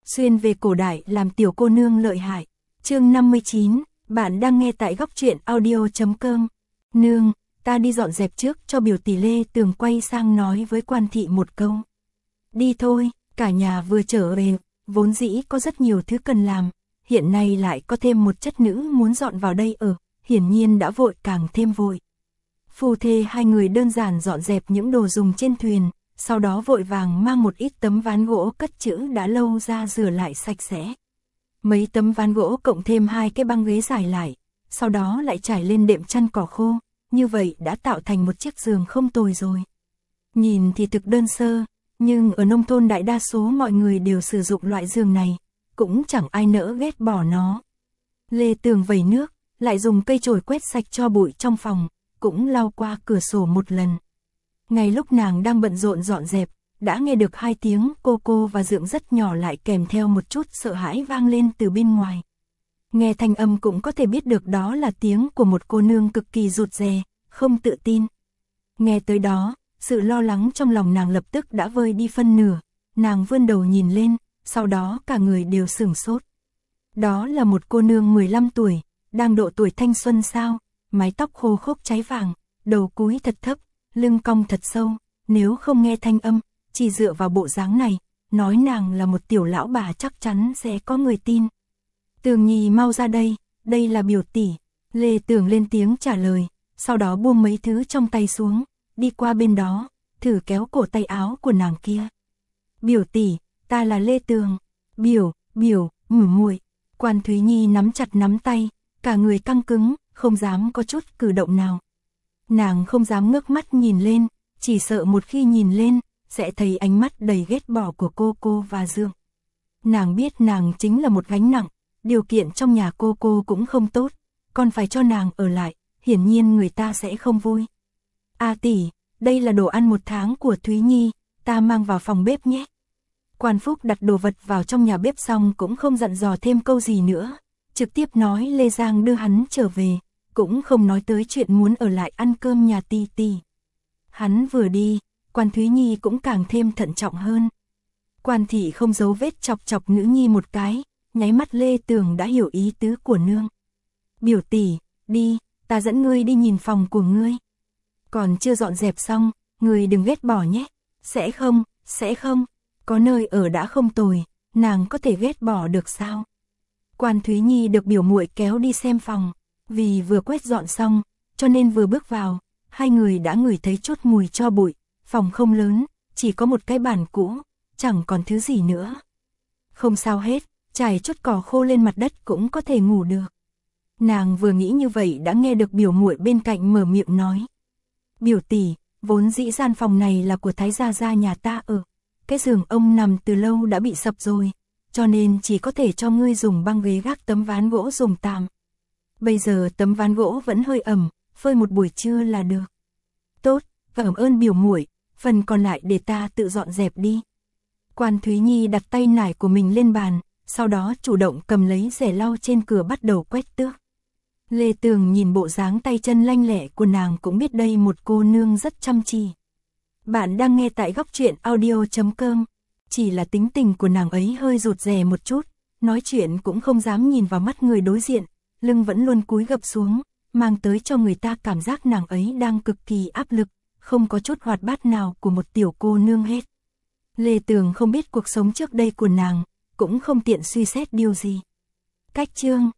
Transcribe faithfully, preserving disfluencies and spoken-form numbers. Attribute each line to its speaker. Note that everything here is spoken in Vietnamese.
Speaker 1: xuyên về cổ đại làm tiểu cô nương lợi hại. Chương năm mươi chín, bạn đang nghe tại góc truyện audio chấm com. Nương, ta đi dọn dẹp trước cho biểu tỷ. Lê Tường quay sang nói với Quan Thị một câu. Đi thôi, cả nhà vừa trở về, vốn dĩ có rất nhiều thứ cần làm, hiện nay lại có thêm một chất nữ muốn dọn vào đây ở, hiển nhiên đã vội càng thêm vội. Phu thê hai người đơn giản dọn dẹp những đồ dùng trên thuyền, sau đó vội vàng mang một ít tấm ván gỗ cất trữ đã lâu ra rửa lại sạch sẽ. Mấy tấm ván gỗ cộng thêm hai cái băng ghế dài lại, sau đó lại trải lên đệm chăn cỏ khô, như vậy đã tạo thành một chiếc giường không tồi rồi. Nhìn thì thực đơn sơ, nhưng ở nông thôn đại đa số mọi người đều sử dụng loại giường này, cũng chẳng ai nỡ ghét bỏ nó. Lê Tường vẩy nước, lại dùng cây chổi quét sạch cho bụi trong phòng, cũng lau qua cửa sổ một lần. Ngay lúc nàng đang bận rộn dọn dẹp, đã nghe được hai tiếng cô cô và Dượng rất nhỏ lại kèm theo một chút sợ hãi vang lên từ bên ngoài. Nghe thanh âm cũng có thể biết được đó là tiếng của một cô nương cực kỳ rụt rè, không tự tin. Nghe tới đó, sự lo lắng trong lòng nàng lập tức đã vơi đi phân nửa, nàng vươn đầu nhìn lên, sau đó cả người đều sửng sốt. Đó là một cô nương mười lăm tuổi, đang độ tuổi thanh xuân sao, mái tóc khô khốc cháy vàng, đầu cúi thật thấp, lưng cong thật sâu, nếu không nghe thanh âm, chỉ dựa vào bộ dáng này, nói nàng là một tiểu lão bà chắc chắn sẽ có người tin. Tường Nhi mau ra đây, đây là biểu tỷ. Lê Tường lên tiếng trả lời, sau đó buông mấy thứ trong tay xuống, đi qua bên đó, thử kéo cổ tay áo của nàng kia. Biểu tỷ, ta là Lê Tường. Biểu, biểu, ngủ muội. Quan Thúy Nhi nắm chặt nắm tay, cả người căng cứng, không dám có chút cử động nào. Nàng không dám ngước mắt nhìn lên, chỉ sợ một khi nhìn lên, sẽ thấy ánh mắt đầy ghét bỏ của cô cô và Dượng. Nàng biết nàng chính là một gánh nặng, điều kiện trong nhà cô cô cũng không tốt, còn phải cho nàng ở lại, hiển nhiên người ta sẽ không vui. A tỷ, đây là đồ ăn một tháng của Thúy Nhi, ta mang vào phòng bếp nhé. Quan Phúc đặt đồ vật vào trong nhà bếp xong cũng không dặn dò thêm câu gì nữa, trực tiếp nói Lê Giang đưa hắn trở về, cũng không nói tới chuyện muốn ở lại ăn cơm nhà Ti Ti. Hắn vừa đi, Quan Thúy Nhi cũng càng thêm thận trọng hơn. Quan Thị không giấu vết chọc chọc nữ nhi một cái, nháy mắt Lê Tường đã hiểu ý tứ của nương. Biểu tỷ, đi, ta dẫn ngươi đi nhìn phòng của ngươi. Còn chưa dọn dẹp xong, ngươi đừng ghét bỏ nhé. Sẽ không, sẽ không, có nơi ở đã không tồi, nàng có thể ghét bỏ được sao? Quan Thúy Nhi được biểu muội kéo đi xem phòng, vì vừa quét dọn xong, cho nên vừa bước vào, hai người đã ngửi thấy chút mùi tro bụi, phòng không lớn, chỉ có một cái bàn cũ, chẳng còn thứ gì nữa. Không sao hết, trải chút cỏ khô lên mặt đất cũng có thể ngủ được. Nàng vừa nghĩ như vậy đã nghe được biểu muội bên cạnh mở miệng nói. Biểu tỷ, vốn dĩ gian phòng này là của Thái gia gia nhà ta ở, cái giường ông nằm từ lâu đã bị sập rồi, cho nên chỉ có thể cho ngươi dùng băng ghế gác tấm ván gỗ dùng tạm. Bây giờ tấm ván gỗ vẫn hơi ẩm, phơi một buổi trưa là được. Tốt, cảm ơn biểu muội, phần còn lại để ta tự dọn dẹp đi. Quan Thúy Nhi đặt tay nải của mình lên bàn, sau đó chủ động cầm lấy rẻ lau trên cửa bắt đầu quét tước. Lê Tường nhìn bộ dáng tay chân lanh lẹ của nàng cũng biết đây một cô nương rất chăm chỉ. Bạn đang nghe tại góc truyện audio chấm com. Chỉ là tính tình của nàng ấy hơi rụt rè một chút, nói chuyện cũng không dám nhìn vào mắt người đối diện, lưng vẫn luôn cúi gập xuống, mang tới cho người ta cảm giác nàng ấy đang cực kỳ áp lực, không có chút hoạt bát nào của một tiểu cô nương hết. Lê Tường không biết cuộc sống trước đây của nàng, cũng không tiện suy xét điều gì. Cách chương